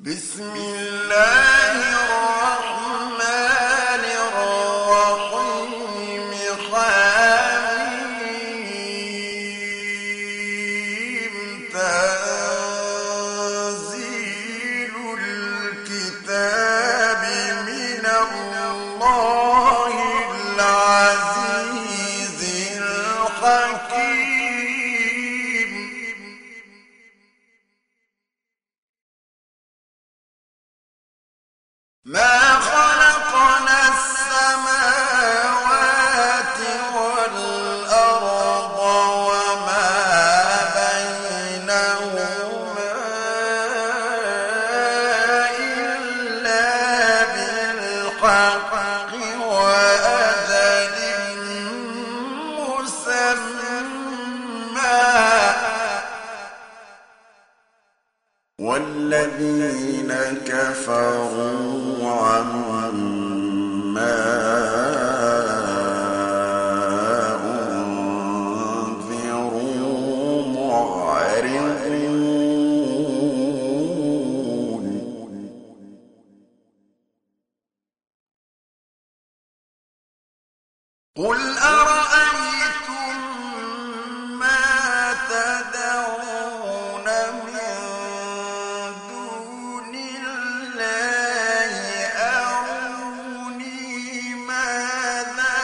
بسم الله الرحمن الرحيم حميم تنزيل الكتاب من الله العزيز الحكيم ما خلقنا السماوات والأرض وما بينهما إلا بالحق وأجل مسمى والذين كفروا عما أنذروا معرضون قل أرأيتم ما تدعون من دون الله أروني ماذا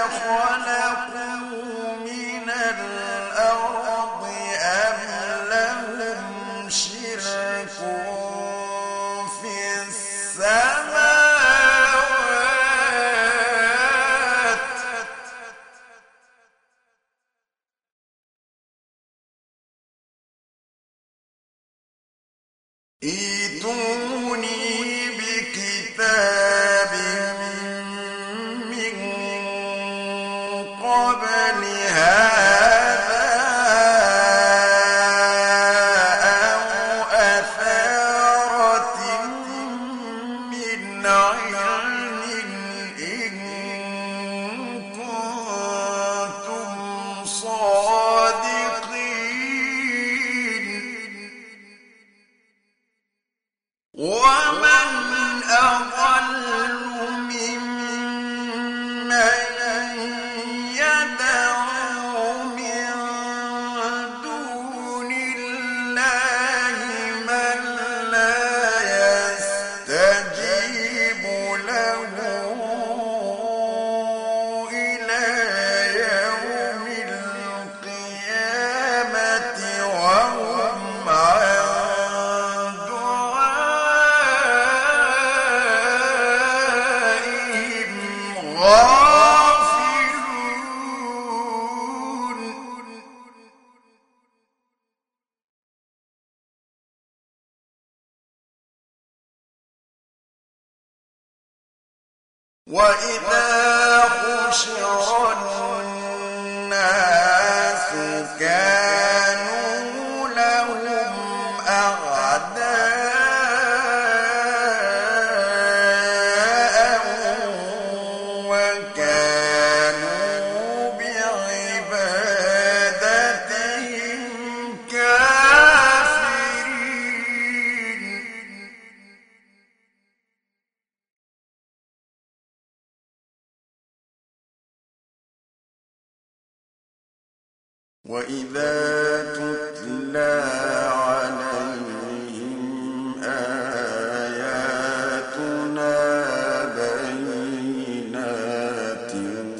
خلقوا من الأرض أم لهم شرك في السماوات ائتوني بكتاب من قبل هذا أو أثارة من علم إن كنتم صادقين ومن أضل ممن يدعو من دون الله من لا يستجيب له إلى يوم القيامة وهم عن دعائهم غافلون وإذا حشر الناس كانوا لهم أعداء وكانوا بعبادتهم كافرين وإذا تتلى عليهم آياتنا بينات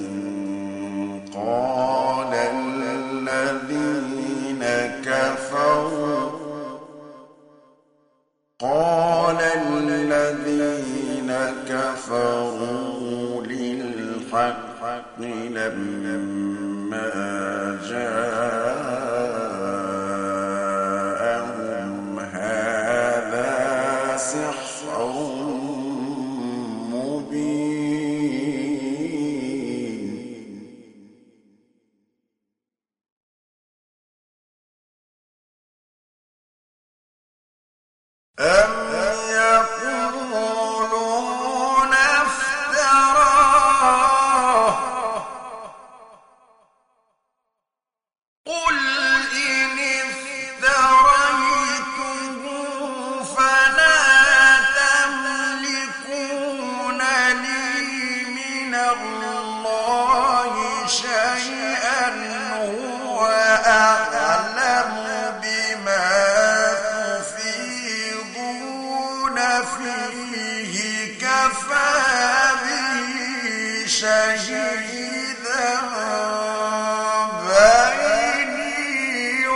قال الذين كفروا للحق لما جاءهم هذا سحر مبين أم يقولون افتراه قل إن افتريته فلا فيه كفى به شهيدا بيني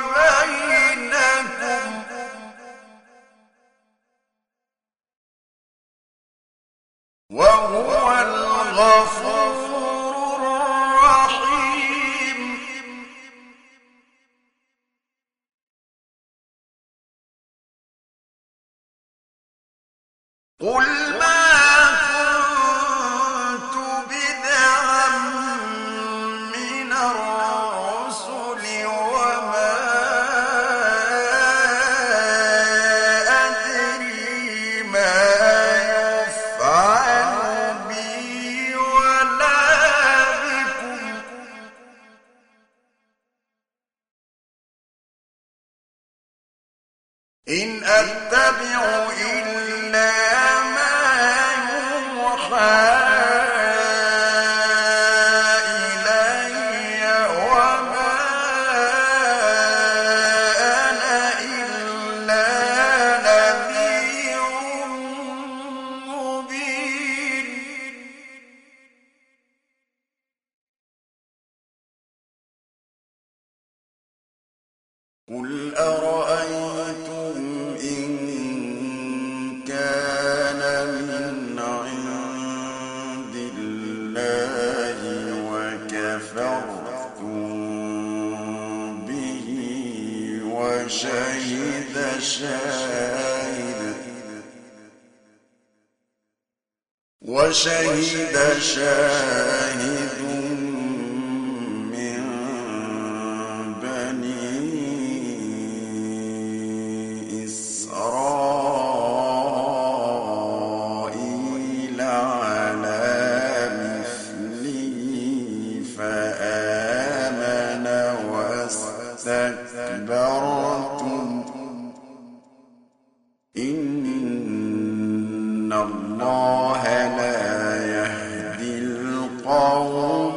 وبينكم وهو الغفور الرحيم. قل ما كنت بدعا من الرسل وما أدري ما يفعل بي ولا بكم إن أتبع إلا ما يوحى إلي وما أنا إلا نذير مبين. قل أرأيتم إن كان من عند الله وكفرتم به وشهد شاهد من بني إسرائيل على مثله فآمن واستكبرتم إن الله لا يهدي القوم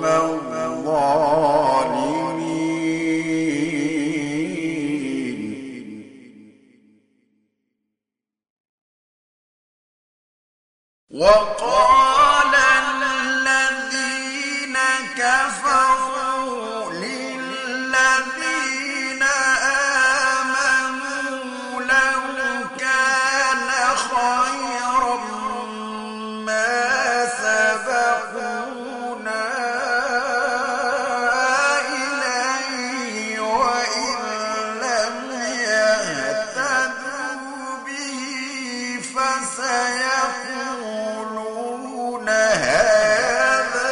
الظالمين. وقال الذين كفروا للذين آمنوا لو كان خيرا ما سبقونا إليه وإن لم يهتدوا به فسيقولون هذا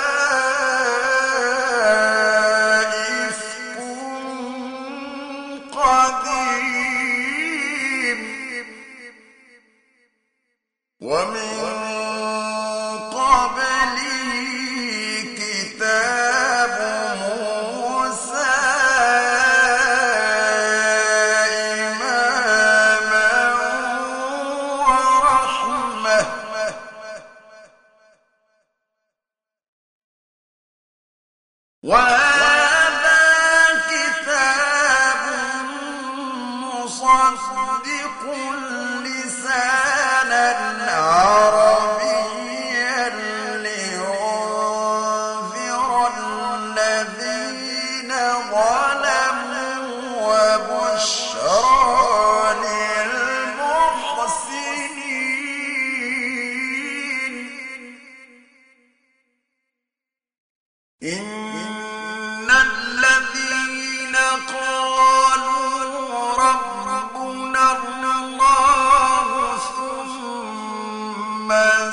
إفك قديم ومن قبله كتاب موسى إماما ورحمة وهذا كتاب مصدق لسانا عربيا لينذر الذين ظلموا وبشرى للمحسنين. إن الذين قالوا ربنا الله ثم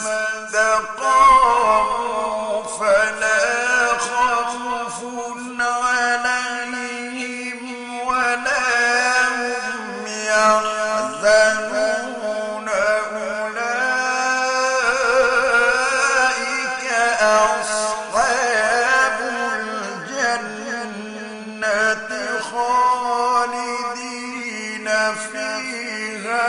استقاموا فلا خوف عليهم ولا هم يحزنون أولئك أصحاب الجنة خالدين فيها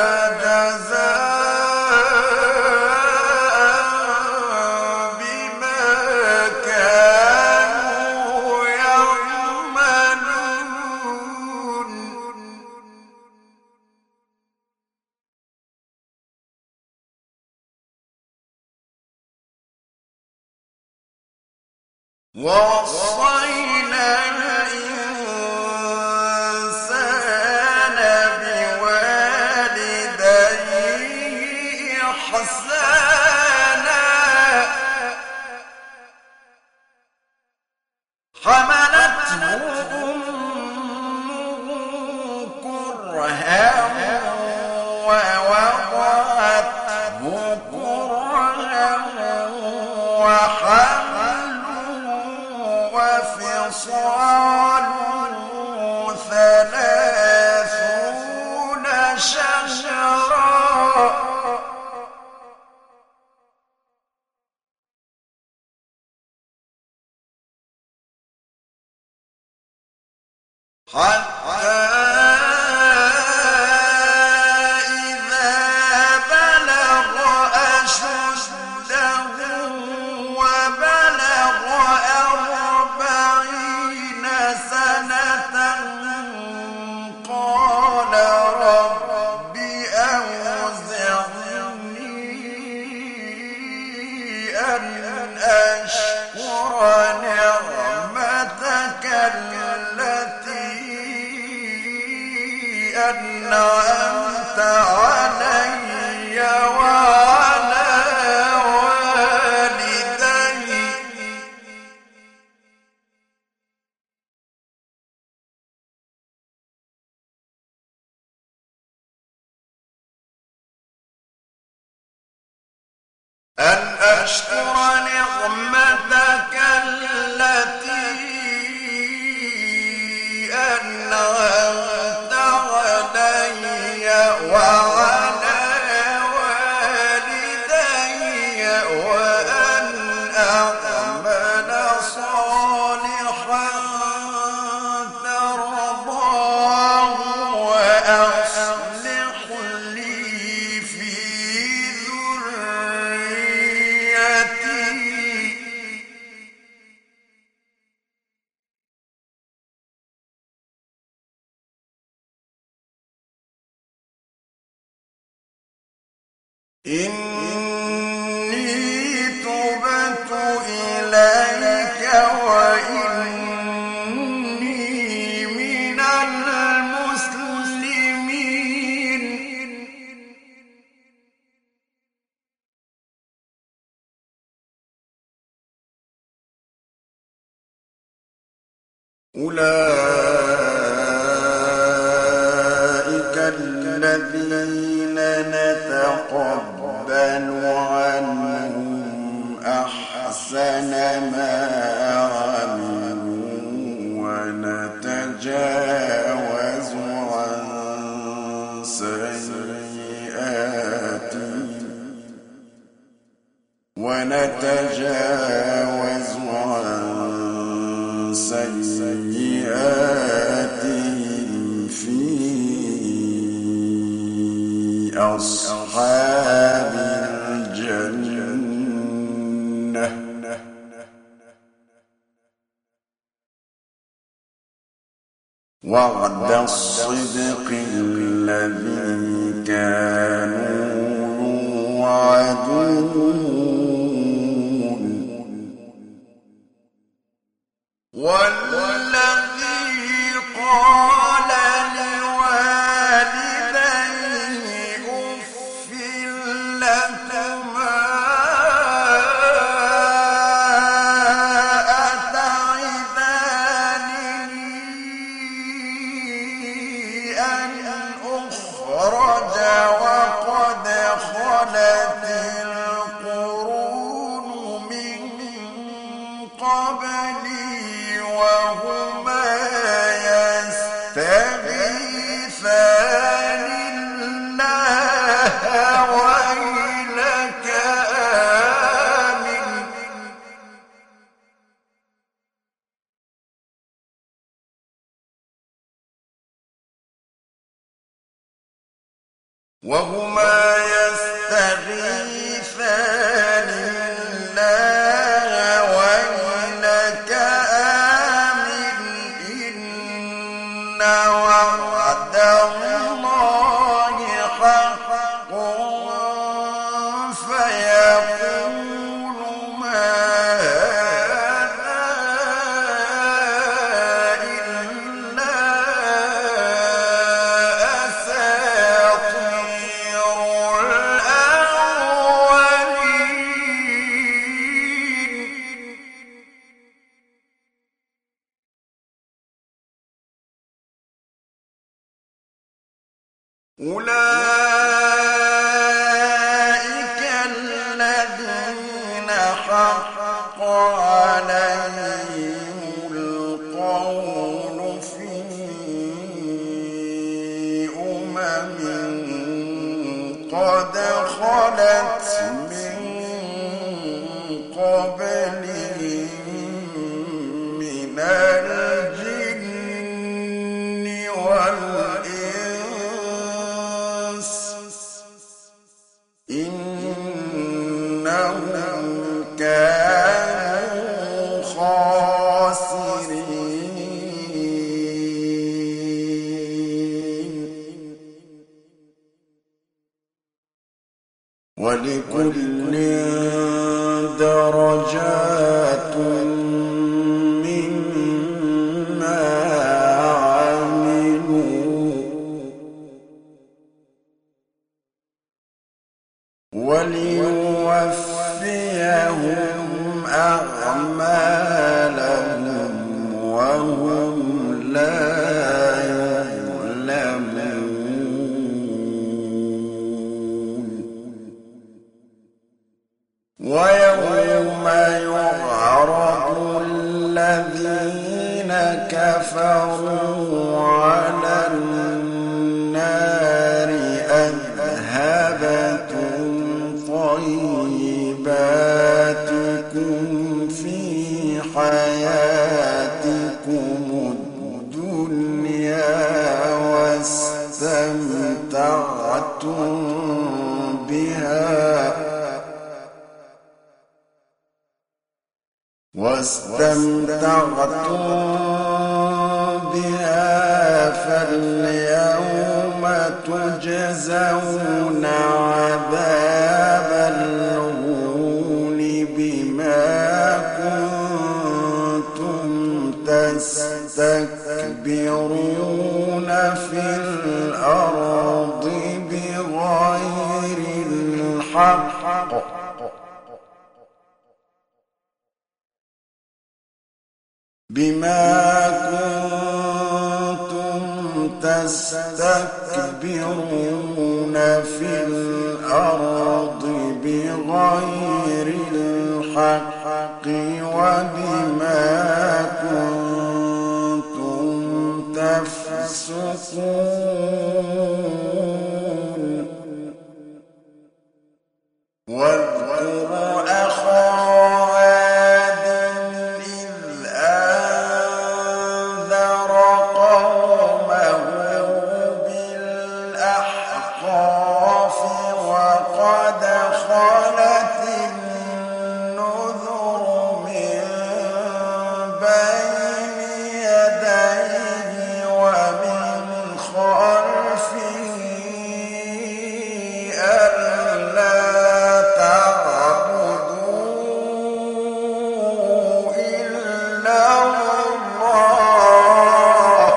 جزاء بما كانوا يعملون. ووصينا الإنسان بوالديه إحسانا حملته أمه كرها ووضعته كرها وحمله وفصاله 30 شهرا حتى إذا بلغ أشده وبلغ 40 سنة قال رب أوزعني أن أشكر نعمتك أنعمت علي وعلى والدي أن أشكر نعمتك التي أنعمت علي وعلى والدي وأن أعمل صالحا ترضاه وأصلح لي في ذريتي إني تبت إليك وإني من المسلمين أولئك الذين نتقبل عنهم أحسن ما عملوا ونتجاوز عن سيئاتهم في أصحاب الجنة وعد الصدق الذي كانوا يوعدون والذي قال لوالديه أف لكما أتعدانني أن أخرج وقد خلت القرون من قبلي وهما يستغيثان الله ويلك آمن إن وعد الله حق فيقول ما هذا أولئك الذين حق عليهم القول في قد خلت من قبلهم من الجن والإنس إنهم كانوا خاسرين ولكل درجات مما عملوا وليوفيهم أعمالهم وهم لا ويوم يعرض الذين كفروا على النار أذهبتم طيباتكم في حياتكم الدنيا واستمتعتم بها فاليوم تجزون عذاب الهون بما كنتم تستكبرون في الأرض بغير الحق في الأرض بغير الحق وبما كنتم تفسقون واذكر أخا عاد إذ أنذر قومه بالأحقاف وقد خلت النذر من بين يديه ومن خلفه ألا تعبدوا إلا الله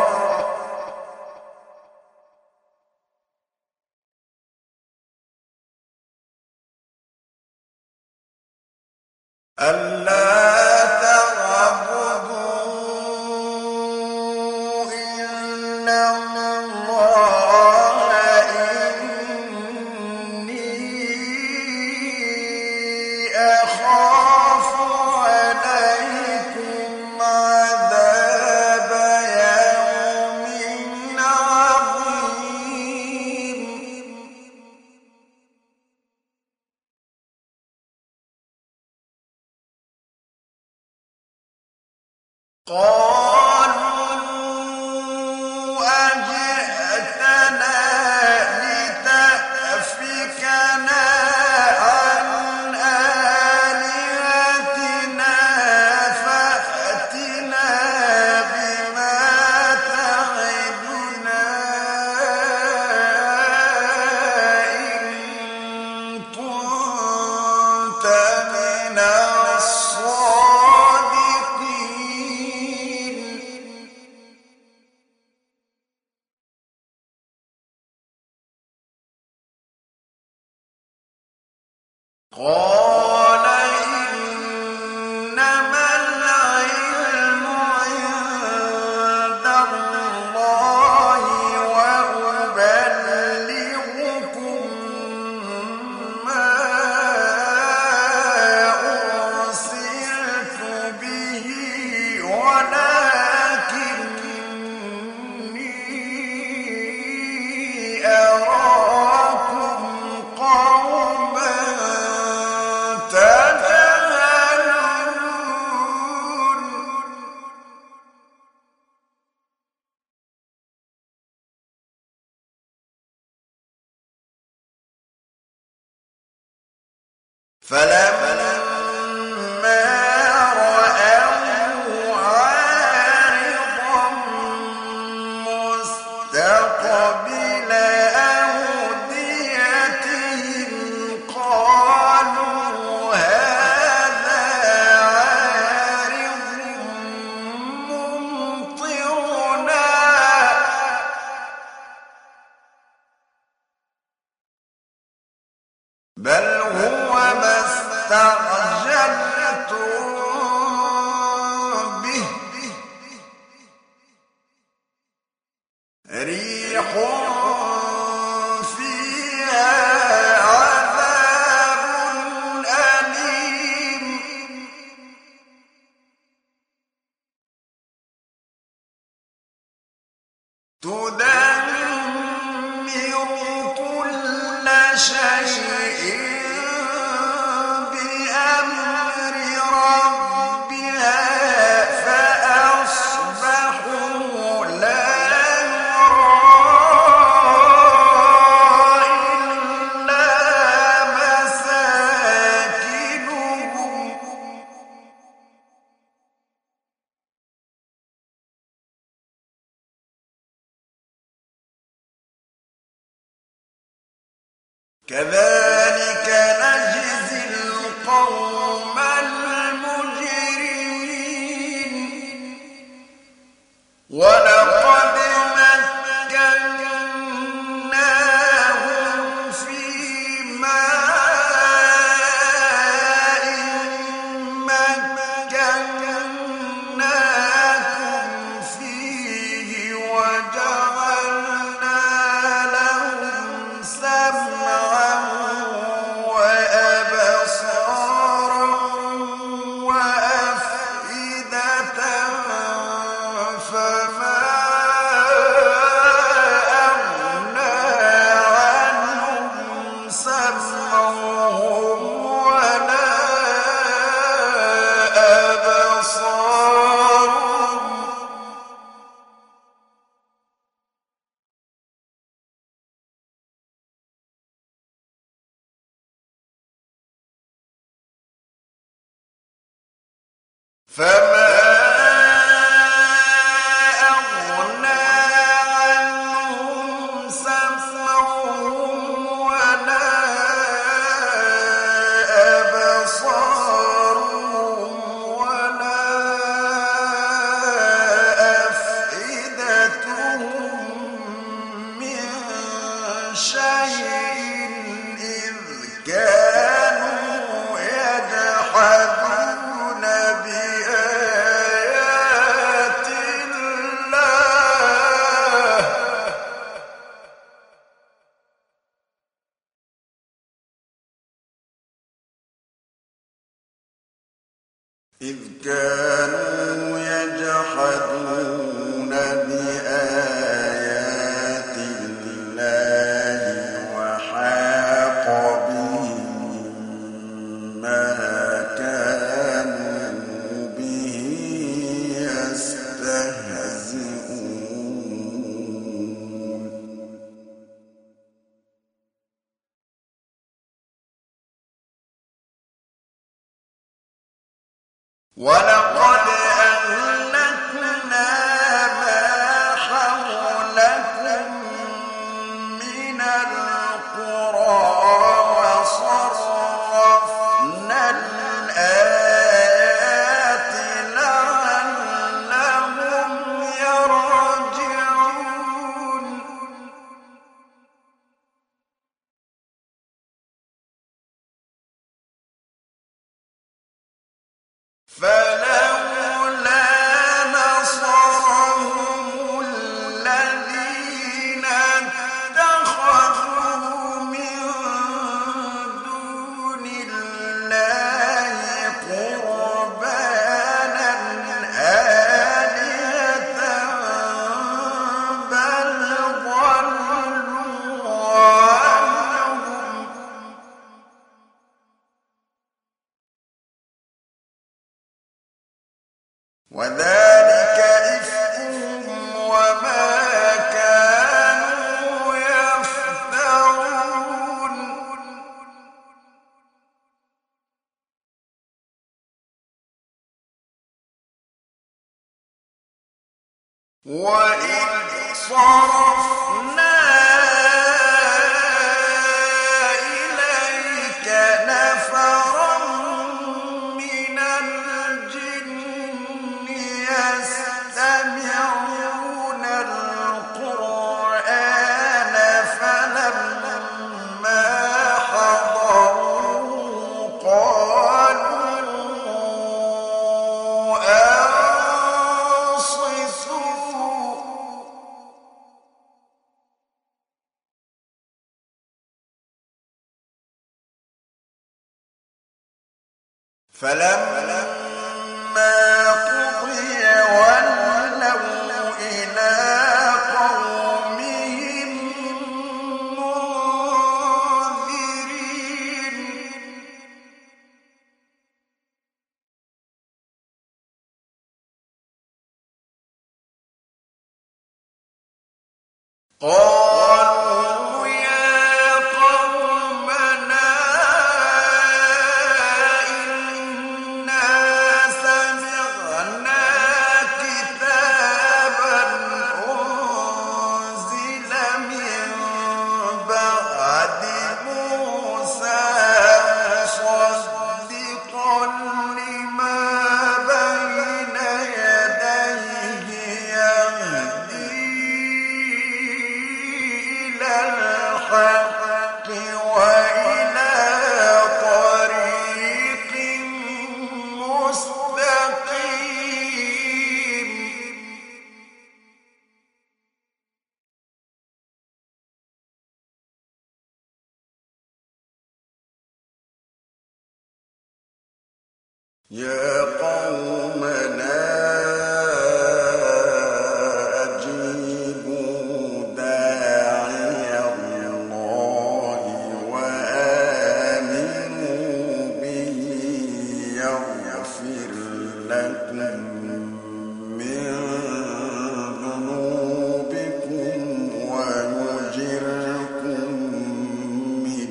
إني أخاف عليكم عذاب يوم عظيم قالوا أجئتنا لتأفكنا عن آلهتنا فأتنا بما تعدنا إن كنت من الصادقين قال إنما العلم عند الله وأبلغكم فلما رأوه عارضا مستقبل أوديتهم قالوا هذا عارض ممطرنا بل هو ما استعجلتم به ريح فيها عذاب أليم تدمر كل شيء بأمر ربها فأصبحوا لا يرى إلا مساكنهم كذلك نجزي القوم المجرمين ولقد مكناهم في ماء مكناكم فيه وجعلنا لهم سمعا وأبصارا وأفئدة فما أغنى عنهم سمعهم ولا أبصارهم فما أغنى عنهم سمعهم ولا أبصارهم ولا أفئدتهم من شيء إذ كانوا يجحدون بآيات الله إذ كانوا يجحدون بآيات الله وحاق بهم ما كانوا به يستهزئون ولقد أهلكنا ما حولكم من القرى وصرفنا الآيات لعلهم يرجعون فلولا نصرهم الذين اتخذوا من وإذ صرفنا إليك نفرا من الجن يستمعون القرآن فلما حضروه قالوا أنصتوا فلما قضي ولوا إلى قومهم منذرين قالوا يا قومنا إنا سمعنا كتابا أنزل من بعد موسى مصدقا لما بين يديه يهدي إلى الحق وإلى طريق مستقيم يا قومنا أجيبوا داعي الله وآمنوا به يغفر لكم من ذنوبكم ويجركم من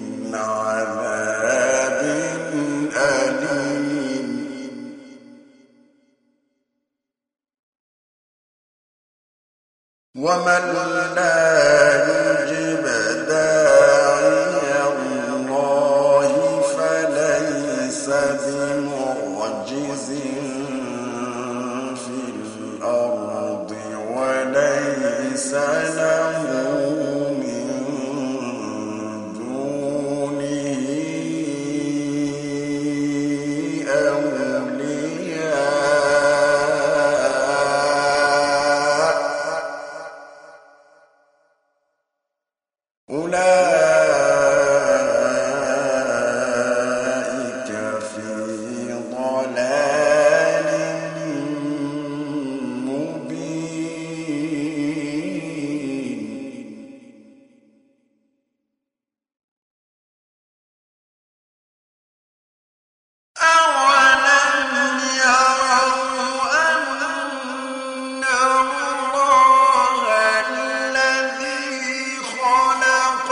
عذاب أليم ومن لا يجب داعي الله فليس بمعجز في الأرض وليس له من دونه أولياء أولئك في ضلال مبين أولم يروا أن الله الذي خلق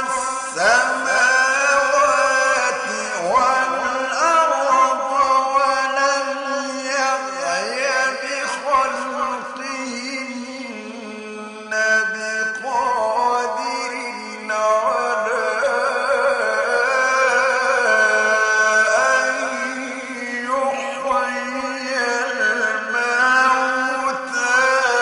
السماوات والأرض ولم يعي بخلقهن بقادر على أن يحيي الموتى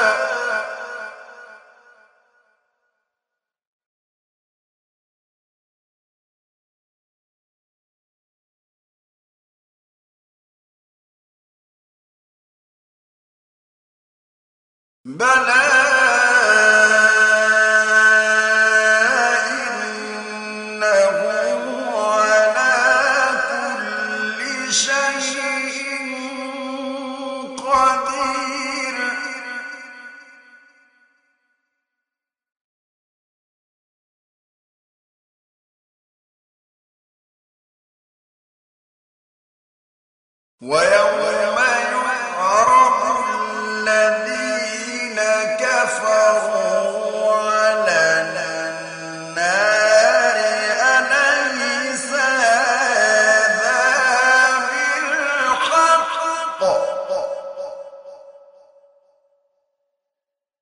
بلى إنه على كل شيء قدير ويوم يعرض الذين كفروا على النار أليس هذا بالحق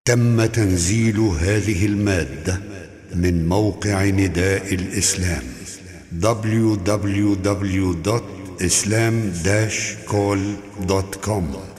تم تنزيل هذه المادة من موقع نداء الإسلام www.islam-call.com